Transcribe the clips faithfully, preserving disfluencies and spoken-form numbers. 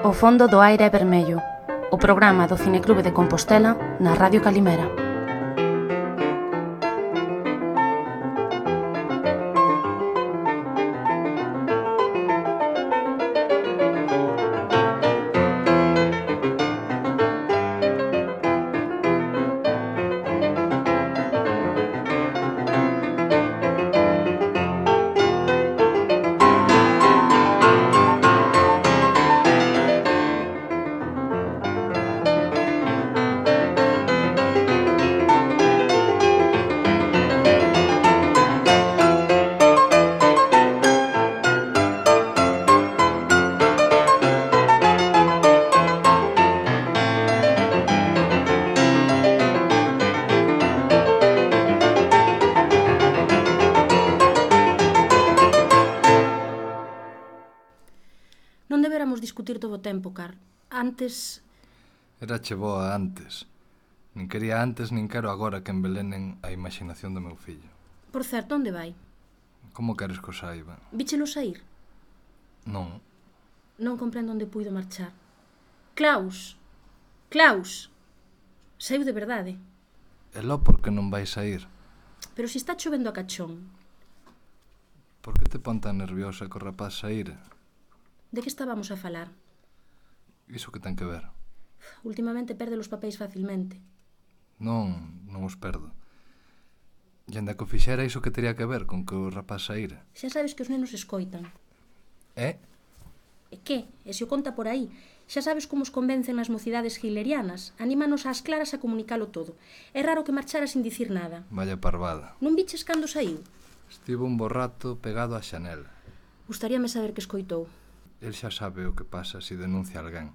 O fondo do aire é vermello, o programa do Cineclube de Compostela na Radio Calimera. Non deberamos discutir todo o tempo, Carl. Antes... Era che boa antes. Nin quería antes, nin quero agora que envelenen a imaginación do meu fillo. Por certo, onde vai? Como queres que o saiba? Víchelo saír? Non. Non comprendo onde puido marchar. Klaus! Klaus! Saiu de verdade. É lo porque non vai saír. Pero se está chovendo a cachón. Por que te pon tan nerviosa que o rapaz saír? De que estábamos a falar? Iso que ten que ver? Últimamente perde os papéis facilmente. Non, non os perdo. E anda que o fixera iso que teria que ver con que o rapaz saíra. Xa sabes que os nenos escoitan. É? E que? E se o conta por aí? Xa sabes como os convencen nas mocidades hitlerianas? Anímanos ás claras a comunicalo todo. É raro que marchara sin dicir nada. Vaya parvada. Non viches cando saiu? Estivo un bo rato pegado á xanela. Gustaríame saber que escoitou. El xa sabe o que pasa se denuncia alguén.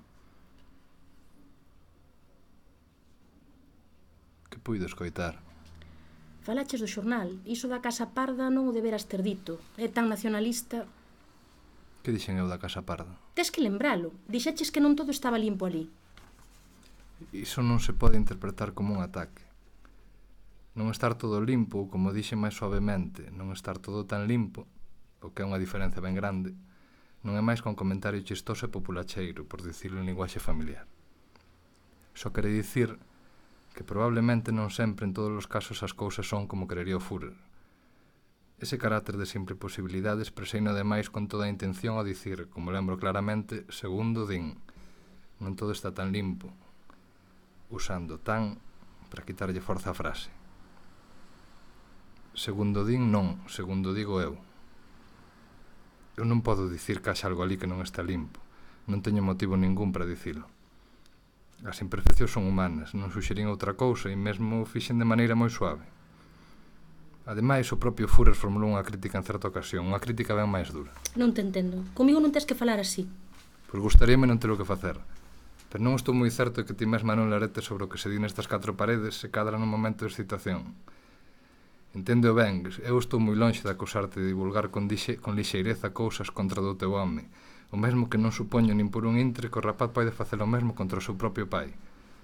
Que puido escoitar? Falaches do xornal. Iso da Casa Parda non o deberas ter dito. É tan nacionalista... Que dixen eu da Casa Parda? Tes que lembralo. Dixeches que non todo estaba limpo ali. Iso non se pode interpretar como un ataque. Non estar todo limpo, como dixe máis suavemente, non estar todo tan limpo, o que é unha diferenza ben grande, non é máis que un comentario chistoso e populacheiro, por dicirlo en linguaxe familiar. Só quere dicir que probablemente non sempre en todos os casos as cousas son como querería o Führer. Ese carácter de simple posibilidade expreseino ademais con toda a intención ao dicir, como lembro claramente, segundo din, non todo está tan limpo, usando tan para quitarlle forza á frase. Segundo din non, segundo digo eu. Eu non podo dicir que haxa algo ali que non está limpo. Non teño motivo ningún para dicilo. As imperfeccións son humanas, non suxerín outra cousa e mesmo o fixen de maneira moi suave. Ademais, o propio Führer formulou unha crítica en certa ocasión, unha crítica ben máis dura. Non te entendo. Comigo non tes que falar así. Pois gustaríame non ter o que facer. Pero non estou moi certo de que ti mesma non larete sobre o que se di nestas catro paredes se cadra nun momento de excitación. Entende-o ben, eu estou moi lonxe de acusarte de divulgar con, dixe, con lixeireza cousas contra do teu home, o mesmo que non supoño nin por un intre que o rapaz pode facer o mesmo contra o seu propio pai.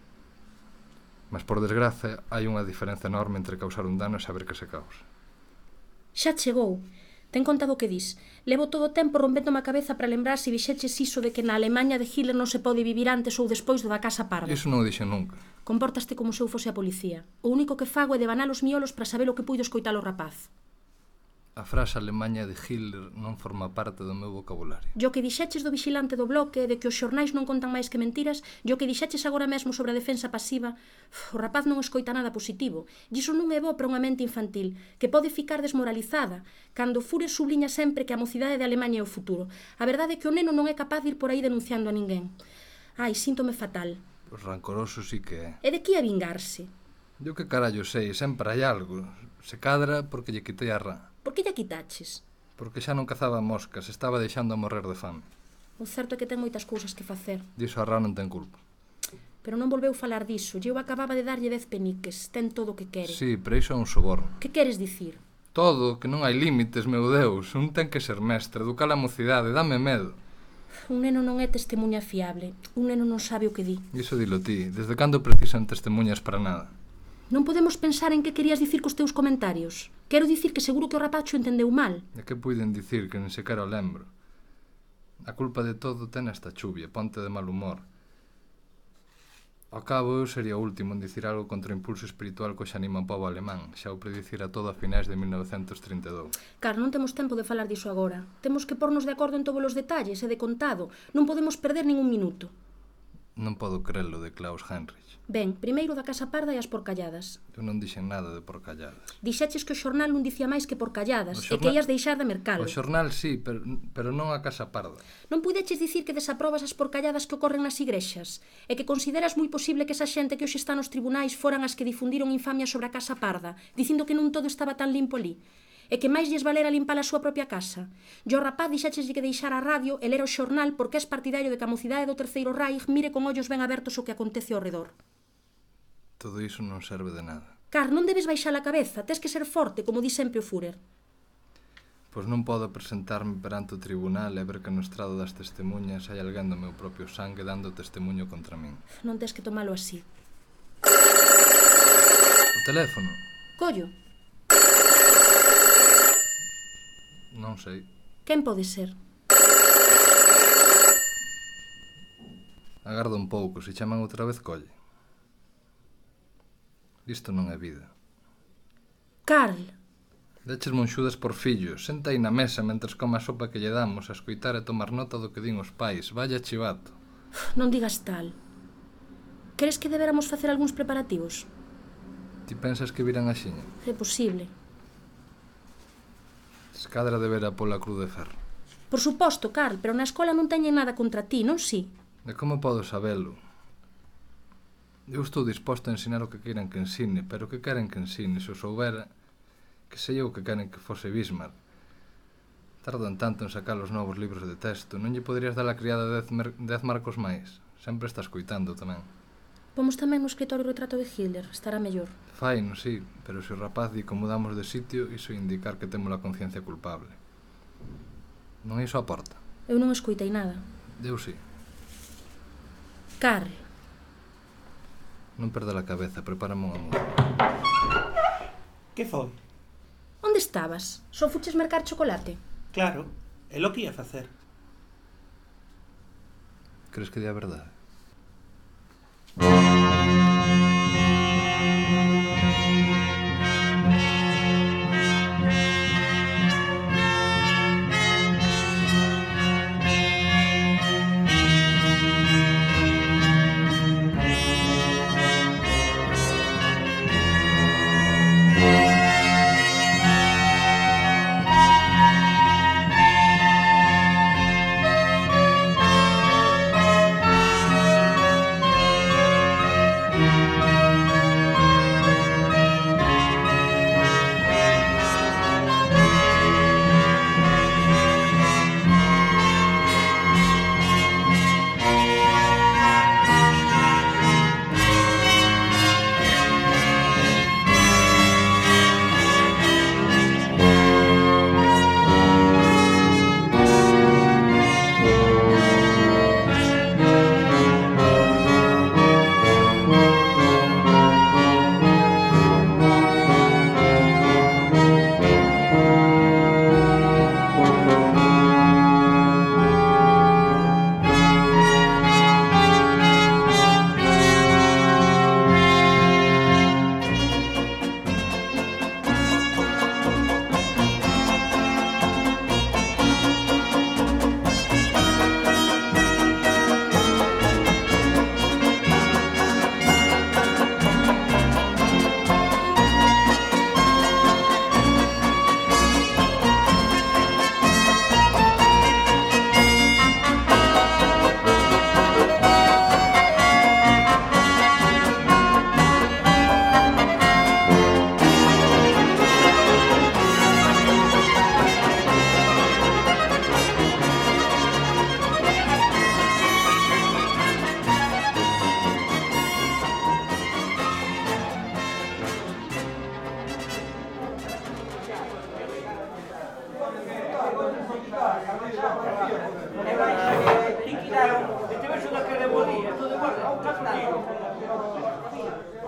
Mas, por desgraza, hai unha diferenza enorme entre causar un dano e saber que se causa. Xa chegou. Ten contado o que dis. Levo todo o tempo rompéndome a cabeza para lembrar se vixeches iso de que na Alemanha de Hitler non se pode vivir antes ou despois do da Casa Parda. Iso non o dixen nunca. Compórtaste como se eu fose a policía. O único que fago é devanar os miolos para saber o que puido escoitar o rapaz. A frase Alemanha de Hitler non forma parte do meu vocabulario. Yo que dixeches do vigilante do bloque, de que os xornais non contan máis que mentiras, yo que dixeches agora mesmo sobre a defensa pasiva, uf, o rapaz non escoita nada positivo. E iso non é bo para unha mente infantil, que pode ficar desmoralizada, cando Führer subliña sempre que a mocidade de Alemanha é o futuro. A verdade é que o neno non é capaz de ir por aí denunciando a ninguén. Ai, síntome fatal. Pois rancoroso sí que é. E de que a vingarse? Eu que carallo sei, sempre hai algo. Se cadra porque lle quitei a rá. Por que lle quitaches? Porque xa non cazaba moscas, estaba deixando a morrer de fame. O certo é que ten moitas cousas que facer. Diso a rá non ten culpa. Pero non volveu falar diso. Eu acababa de darlle dez peniques. Ten todo o que quere. Sí, pero iso é un soborno. Que queres dicir? Todo, que non hai límites, meu Deus. Un ten que ser mestre, educar a mocidade, dame medo. Un neno non é testemunha fiable. Un neno non sabe o que di. Iso dilo ti. Desde cando precisan testemunhas para nada? Non podemos pensar en que querías dicir cos teus comentarios. Quero dicir que seguro que o rapacho entendeu mal. E que puiden dicir que nen sequera o lembro? A culpa de todo ten esta chuvia, ponte de mal humor. Ao cabo, eu sería o último en dicir algo contra o impulso espiritual que xa anima o pobo alemán, xa o predicira todo a finais de mil novecentos trinta e dous. Car, non temos tempo de falar diso agora. Temos que pornos de acordo en todos os detalles, e de contado. Non podemos perder ningún minuto. Non podo crelo de Klaus Heinrich. Ben, primeiro da Casa Parda e as porcalladas. Eu non dixen nada de porcalladas. Dixeches que o xornal non dicía máis que porcalladas, xornal... e que ias deixar de mercalo. O xornal sí, pero, pero non a Casa Parda. Non puideches dicir que desaprobas as porcalladas que ocorren nas igrexas, e que consideras moi posible que esa xente que hoxe está nos tribunais foran as que difundiron infamia sobre a Casa Parda, dicindo que non todo estaba tan limpo ali, e que máis lles valera limpar a súa propia casa. E o rapaz dixécheslle que deixara a radio e lera o xornal porque és partidario de que a mocidade do Terceiro Reich mire con ollos ben abertos o que acontece ao redor. Todo iso non serve de nada. Car, non debes baixar a cabeza, tes que ser forte, como di sempre o Führer. Pois non podo presentarme perante o tribunal e ver que no estrado das testemunhas hai alguén do meu propio sangue dando testemunho contra min. Non tes que tomalo así. O teléfono? Collo. Non sei. Quen pode ser? Agarda un pouco, se chaman outra vez colle. Isto non é vida. Carl! Deches monxudas por fillos, senta aí na mesa mentres come a sopa que lle damos, a escoitar e tomar nota do que din os pais. Vaya chivato. Non digas tal. Queres que deberamos facer algúns preparativos? Ti pensas que virán axiña? É posible. Escadra debera pola cruz de ferro. Por suposto, Carl, pero na escola non teñen nada contra ti, non si? E como podo sabelo? Eu estou disposto a ensinar o que queiran que ensine, pero que queren que ensine, se o soubera, que sei eu que queren que fose Bismarck. Tardan tanto en sacar os novos libros de texto, non lle poderías dar a criada dez, dez marcos máis? Sempre está escoitando tamén. Pomos tamén no escritorio o retrato de Hitler, estará mellor. Fai, non si, pero se o rapaz di que mudamos de sitio, iso indicar que temos a conciencia culpable. Non iso a porta. Eu non escoitei nada. Eu si. Carl. Non perda a cabeza, prepárame unha música. Que foi? Onde estabas? Só fuches mercar chocolate? Claro, é lo que ia facer. Crees que di a verdade?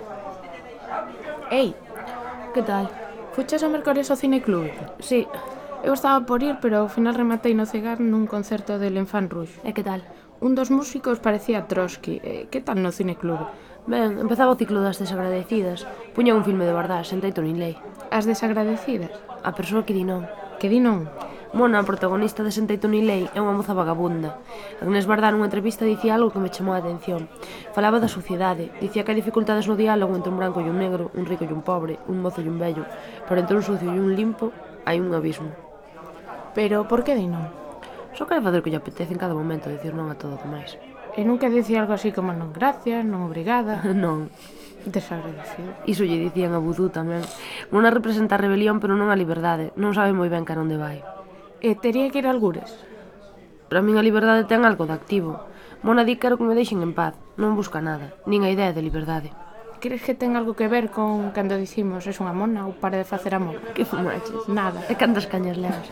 Ei, que tal? Fuches a mercores ao cineclube? Sí, Eu estaba por ir, pero ao final rematei no Cegar nun concerto de L'Enfant Rouge. E que tal? Un dos músicos parecía Trotsky. Eh, que tal no cineclub? Ben, empezaba o ciclo das desagradecidas. Puña un filme de verdade, sentei Tony Ley. As desagradecidas? A persoa que di non. Que di non? Mona, a protagonista de Sentei Tony Ley, é unha moza vagabunda. Agnès Varda nunha entrevista dicía algo que me chamou a atención. Falaba da sociedade, dicía que hai dificultades no diálogo entre un branco e un negro, un rico e un pobre, un mozo e un vello, pero entre un sucio e un limpo hai un abismo. Pero por que di non? Só quere facer o que lle apetece en cada momento, dicir non a todo o demais. E nunca dicía algo así como non gracias, non obrigada. Non. Desagradecido. Iso lle dicían a Vudú tamén. Mona representa a rebelión, pero non a liberdade. Non sabe moi ben cara onde vai. E tería que ir a algures? Para min a liberdade ten algo de activo. Mona di que quero que me deixen en paz. Non busca nada, nin a idea de liberdade. Crees que ten algo que ver con cando dicimos es unha mona ou para de facer amor? Que fumaches? Nada. E cantas cañas levas?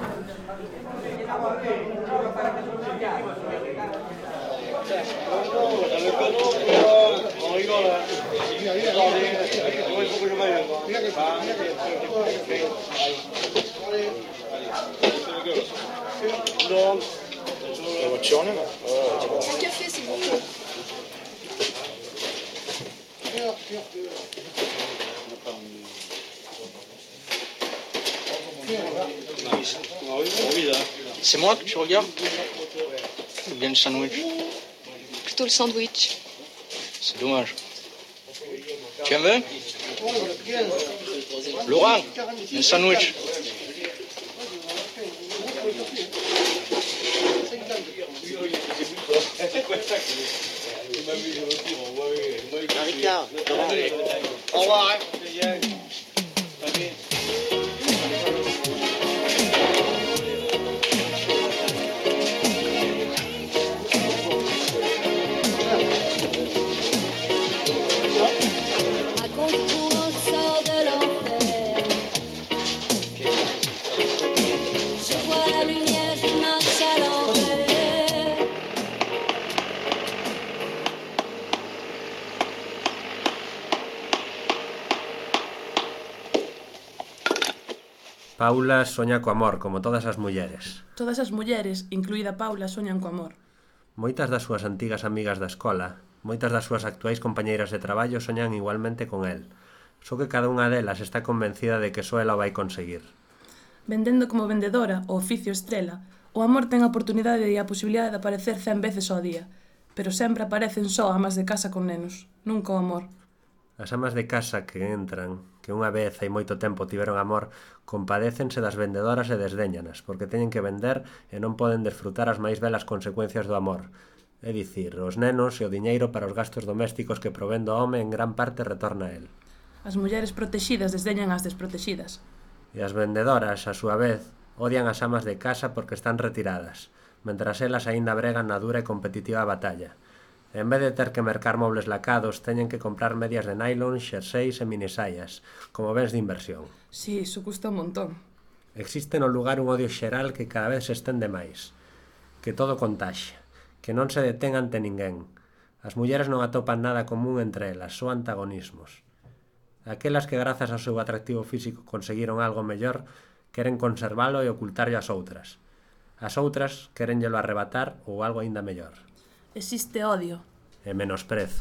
Un café, s'il vous plaît. C'est moi que tu regardes ou bien le sandwich? Plutôt le sandwich. C'est dommage. Tu en veux? Laurent, un sandwich. Au revoir. Paula soña co amor, como todas as mulleres. Todas as mulleres, incluída Paula, soñan co amor. Moitas das súas antigas amigas da escola, moitas das súas actuais compañeiras de traballo soñan igualmente con el. Só que cada unha delas está convencida de que só ela o vai conseguir. Vendendo como vendedora, o oficio estrela, o amor ten a oportunidade e a posibilidade de aparecer cen veces ao día, pero sempre aparecen só amas de casa con nenos, nunca o amor. As amas de casa que entran, que unha vez hai moito tempo tiveron amor, compadécense das vendedoras e desdéñanas, porque teñen que vender e non poden desfrutar as máis belas consecuencias do amor. É dicir, os nenos e o diñeiro para os gastos domésticos que provén do home en gran parte retorna a el. As mulleres protexidas desdeñan as desprotexidas. E as vendedoras, a súa vez, odian as amas de casa porque están retiradas, mentras elas aínda bregan na dura e competitiva batalla. En vez de ter que mercar mobles lacados, teñen que comprar medias de nylon, xerseis e minisaias, como bens de inversión. Si, iso custa un montón. Existe no lugar un odio xeral que cada vez se estende máis, que todo contaxa, que non se detén ante ninguén. As mulleres non atopan nada común entre elas, só antagonismos. Aquelas que grazas ao seu atractivo físico conseguiron algo mellor, queren conservalo e ocultarlo ás outras. As outras querenllelo arrebatar ou algo aínda mellor. Existe odio. E menosprezo.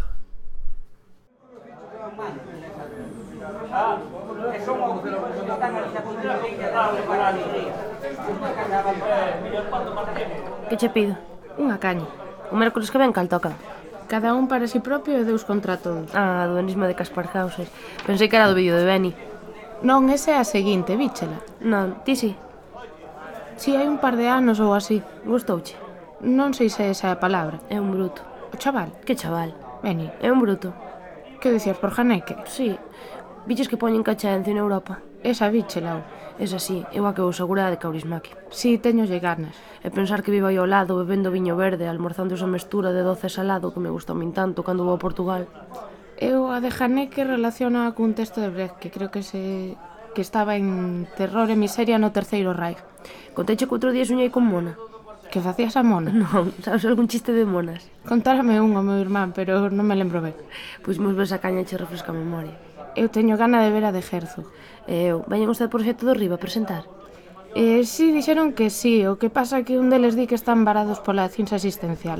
Que che pido? Unha caña. O mércoles que ven cal toca? Cada un para si propio e Deus contra todos. Ah, do enisma de Caspar Hauser. Pensei que era do vídeo de Benny. Non, esa é a seguinte, víchela. Non, ti si? Si, hai un par de anos ou así. Gustouche? Non sei se esa é a palabra. É un bruto. O chaval? Que chaval? Benny. É un bruto. Que dicías por Janeque? Si. Viches que poñen cachaencio en Europa? Esa víchela. Esa si, eu a que vou segura de Kaurismäki. Si, teñolle ganas. E pensar que vivo aí ao lado bebendo viño verde, almorzando esa mestura de doce salado que me gusta a min tanto cando vou a Portugal. Eu a de Janeque relaciona cun texto de Brecht que creo que se... que estaba en Terror e Miseria no Terceiro Reich. Conteche que outro día soñei con Mona. Que facías a mona? Non, sabes algún chiste de monas? Contárame un ao meu irmán, pero non me lembro ben. Pois mos ves a caña e che refresca a memoria. Eu teño gana de ver a de Herzog. E eu, veñen os del proxecto do Riba a presentar? Eh, si, dixeron que sí, o que pasa que un deles di que están varados pola ciencia asistencial.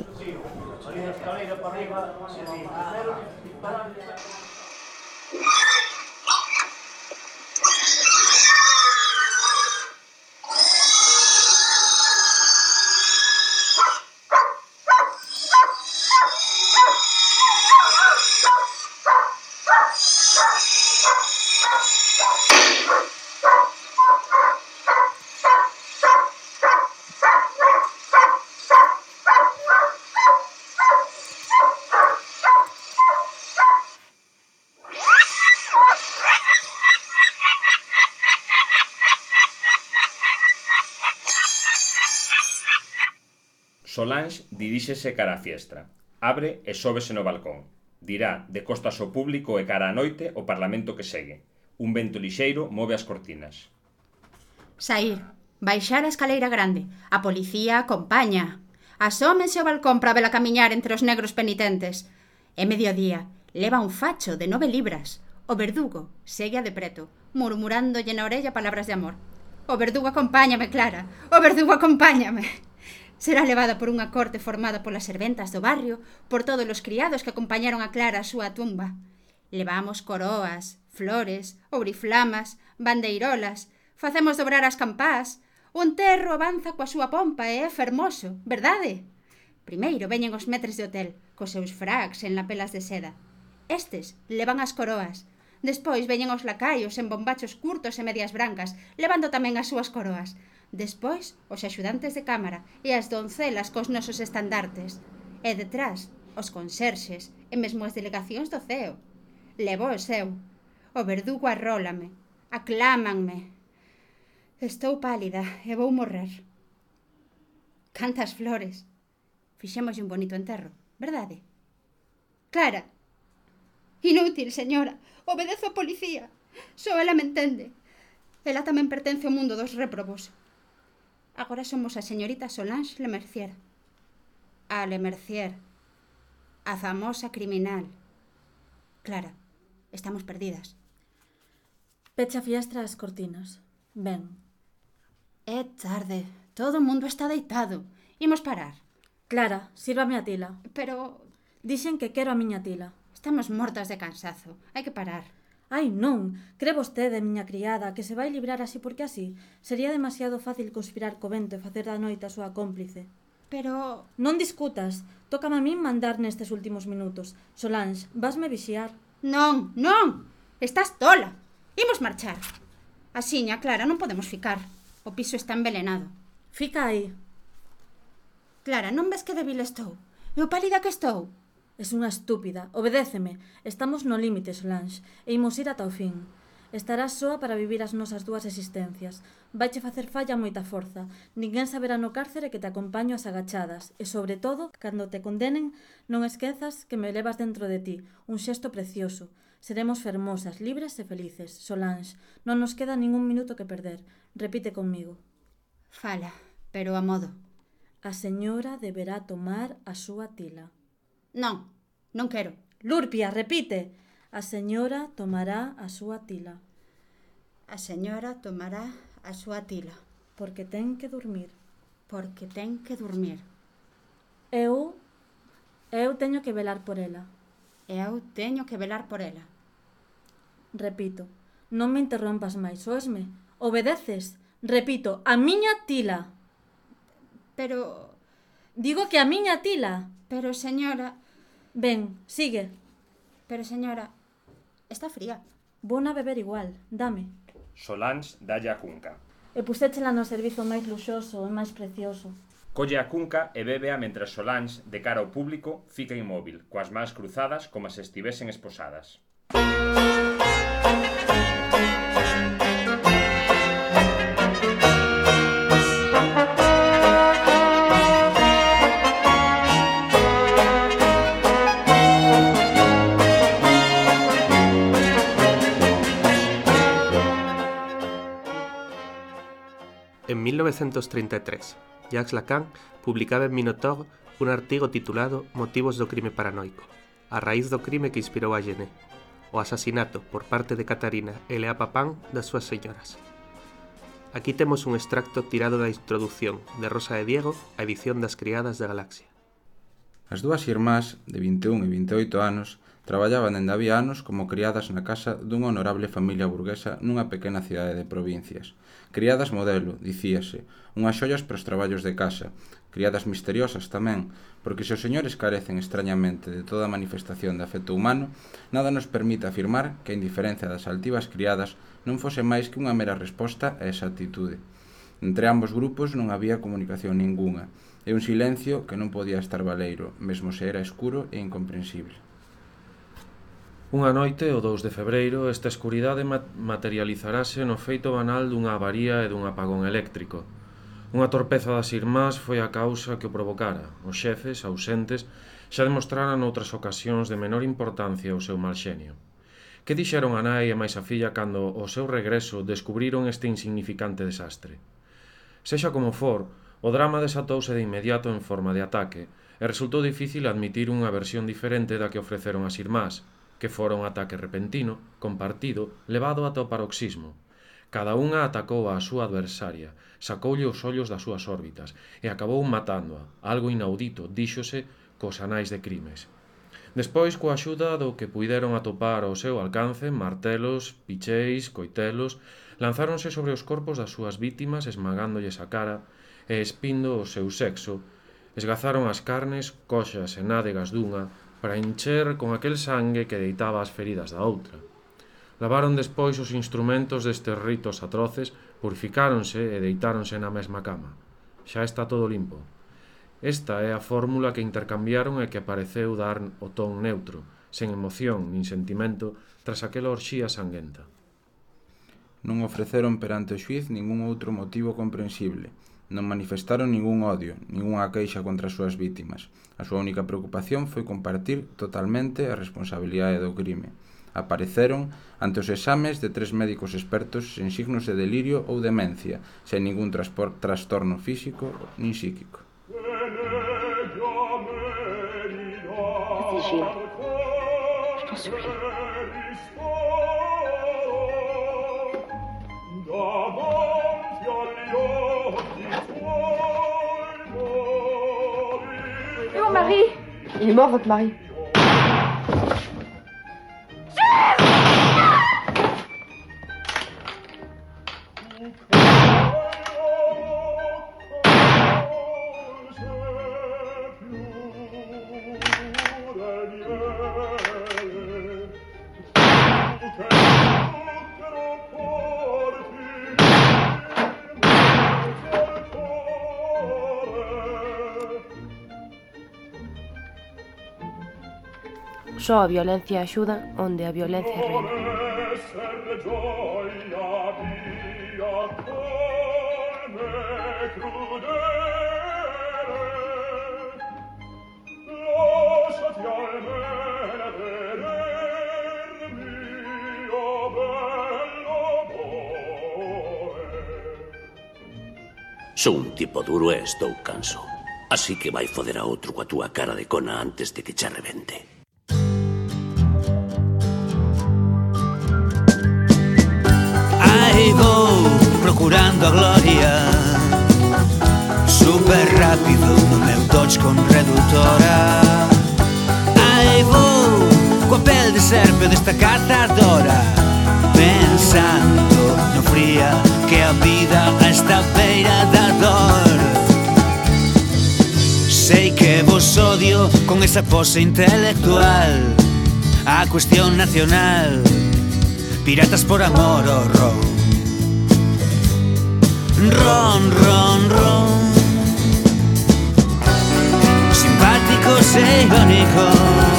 Solange diríxese cara á fiestra. Abre e sóbese no balcón. Dirá, de costas ao público e cara á noite, o Parlamento que segue. Un vento lixeiro move as cortinas. Saír, baixar a escaleira grande. A policía acompaña. Asómense ao balcón para vela camiñar entre os negros penitentes. É mediodía. Leva un facho de nove libras. O verdugo segue a de preto, murmurándolle na orella palabras de amor. O verdugo acompáñame, Clara. O verdugo acompáñame. Será levada por unha corte formada polas serventas do barrio, por todos os criados que acompañaron a Clara á súa tumba. Levamos coroas, flores, ouriflamas, bandeirolas, facemos dobrar as campás, o enterro avanza coa súa pompa e é fermoso, verdade? Primeiro veñen os metres de hotel, cos seus fracs en lapelas de seda. Estes levan as coroas. Despois veñen os lacaios en bombachos curtos e medias brancas, levando tamén as súas coroas. Despois, os axudantes de cámara e as doncelas cos nosos estandartes. E detrás, os conserxes e mesmo as delegacións do C E O. Levo o seu. O verdugo arrólame. Aclámanme. Estou pálida e vou morrer. Cantas flores. Fixémoslle un bonito enterro, verdade? Clara. Inútil, señora. Obedezo a policía. Só ela me entende. Ela tamén pertence ao mundo dos réprobos. Agora somos a señorita Solange Lemercier. A Lemercier. A famosa criminal. Clara, estamos perdidas. Pecha a fiestra as cortinas. Ben. É tarde. Todo o mundo está deitado. Imos parar. Clara, sírvame a tila. Pero... Dixen que quero a miña tila. Estamos mortas de cansazo. Hai que parar. Ai, non, cree vostede, miña criada, que se vai librar así porque así? Sería demasiado fácil conspirar co vento e facer da noite a súa cómplice. Pero... Non discutas, tócame a min mandar nestes últimos minutos. Solange, vasme vixiar. Non, non, estás tola. Imos marchar. Asiña, Clara, non podemos ficar. O piso está envelenado. Fica aí. Clara, non ves que débil estou? E o pálida que estou? Es unha estúpida. Obedéceme. Estamos no límite, Solange, e imos ir ata o fin. Estarás soa para vivir as nosas dúas existencias. Vaiche facer falla moita forza. Ninguén saberá no cárcere que te acompaño ás agachadas. E, sobre todo, cando te condenen, non esquezas que me levas dentro de ti. Un xesto precioso. Seremos fermosas, libres e felices. Solange, non nos queda ningún minuto que perder. Repite conmigo. Fala, pero a modo. A señora deberá tomar a súa tila. Non, non quero. Lurpia, repite. A señora tomará a súa tila. A señora tomará a súa tila. Porque ten que dormir. Porque ten que dormir. Eu... Eu teño que velar por ela. Eu teño que velar por ela. Repito, non me interrompas máis, oesme? Obedeces? Repito, a miña tila. Pero... Digo que a miña tila. Pero, señora... Ben, sigue. Pero, señora, está fría. Bona beber igual, dame. Solange dalle a cunca. E puséchela no servizo máis luxoso e máis precioso. Colle a cunca e bébea mentre Solange, de cara ao público, fica inmóvil, coas mans cruzadas como se estivesen esposadas. En mil novecientos treinta e tres, Jacques Lacan publicaba en Minotaur un artigo titulado Motivos do crime paranoico, a raíz do crime que inspirou a Genet, o asasinato por parte de Catarina e Lea Papin das súas señoras. Aquí temos un extracto tirado da introdución de Rosa de Diego a edición das Criadas da Galaxia. As dúas irmás, de vinte e un e vinte e oito anos, traballaban dende había anos como criadas na casa dunha honorable familia burguesa nunha pequena cidade de provincias. Criadas modelo, dicíase, unhas xollas para os traballos de casa, criadas misteriosas tamén, porque se os señores carecen extrañamente de toda manifestación de afecto humano, nada nos permite afirmar que a indiferencia das altivas criadas non fose máis que unha mera resposta a esa actitude. Entre ambos grupos non había comunicación ningunha, e un silencio que non podía estar valeiro, mesmo se era escuro e incomprensible. Unha noite, o dous de febreiro, esta escuridade materializarase no feito banal dunha avaría e dun apagón eléctrico. Unha torpeza das irmás foi a causa que o provocara. Os xefes, ausentes, xa demostraran noutras ocasións de menor importancia o seu mal xenio. Que dixeron a nai e máis a filla cando, ao seu regreso, descubriron este insignificante desastre? Sexa como for, o drama desatouse de inmediato en forma de ataque, e resultou difícil admitir unha versión diferente da que ofreceron as irmás, que fora un ataque repentino, compartido, levado ata o paroxismo. Cada unha atacou á súa adversaria, sacoulle os ollos das súas órbitas e acabou matándoa, algo inaudito, díxose, cos anais de crimes. Despois, coa axuda do que puideron atopar ao seu alcance, martelos, picheis, coitelos, lanzáronse sobre os corpos das súas vítimas esmagándolles a cara e espindo o seu sexo, esgazaron as carnes, coxas e nádegas dunha, para encher con aquel sangue que deitaba as feridas da outra. Lavaron despois os instrumentos destes ritos atroces, purificáronse e deitáronse na mesma cama. Xa está todo limpo. Esta é a fórmula que intercambiaron e que pareceu dar o ton neutro, sen emoción nin sentimento, tras aquela orxía sanguenta. Non ofreceron perante o xuiz ningún outro motivo comprensible. Non manifestaron ningún odio, ningunha queixa contra as súas vítimas. A súa única preocupación foi compartir totalmente a responsabilidade do crime. Apareceron ante os exames de tres médicos expertos sen signos de delirio ou demencia, sen ningún trastorno físico nin psíquico. Et mon mari? Il est mort, votre mari. Só a violencia axuda onde a violencia reina. Sou un tipo duro e estou canso. Así que vai foder a outro coa túa cara de cona antes de que che rebente. Aí vou procurando a gloria, super rápido no meu Dodge con reductora. Aí vou coa pel de serpe desta cazadora, pensando no fría que a vida a esta beira da dor. Sei que vos odio con esa pose intelectual, a cuestión nacional, piratas por amor o ron. Ron, ron, ron. Simpáticos e irónicos,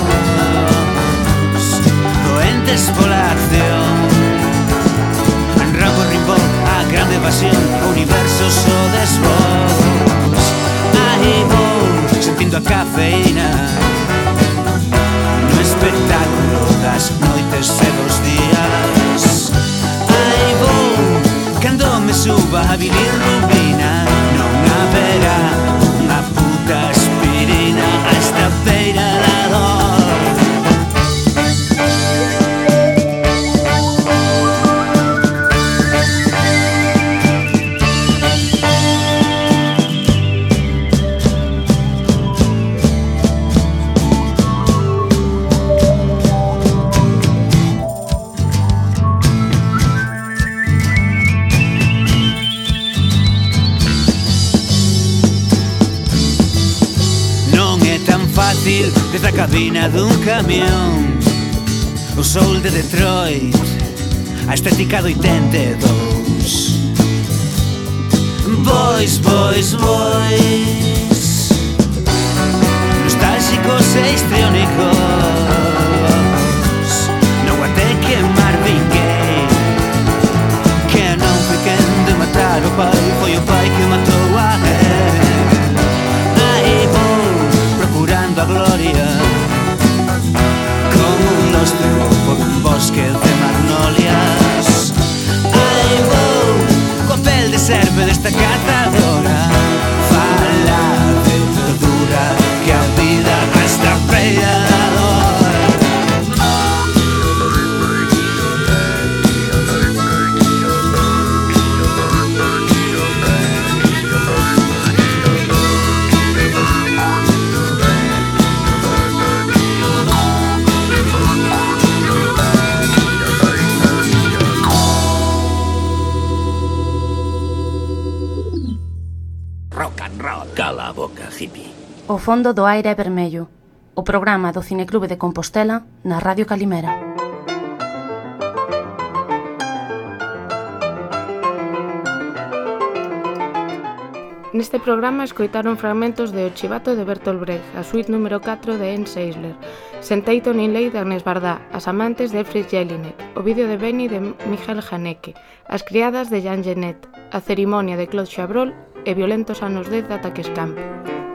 doentes pola acción. En Rambo Rimbón, a grande evasión, o universo so desvós. Aí vou, sentindo a cafeína no espectáculo das noites e dos días. Aí vou, cando me suba a bilirrubina, non haberá unha puta aspirina a esta feira da dor. fácil desde a cabina dun camión. O soul de Detroit, a estética do oitenta e dous. Boys, boys, boys, nostálxicos e histriónicos. Non até que Marvin Gaye, que non foi quen de matar o pai, foi o pai que matou a él. Aí vou procurando a gloria, como un lóstrego por un bosque de magnolias. Aí vou coa pel de serpe desta cazadora, fala de verdura que a vida está feia da dor. Cala a boca, hippie. O fondo do aire é vermello. O programa do Cineclube de Compostela na Radio Calimera. Neste programa escoitaron fragmentos de O Chivato de Bertolt Brecht, a suite número catro de Ernst Eisler, Senteito nin lei de Agnès Varda, As amantes de Friedrich Jelinek, O vídeo de Benny de Michael Haneke, As criadas de Jean Genet, A cerimonia de Claude Chabrol e Violentos anos dez de Ataques Camp.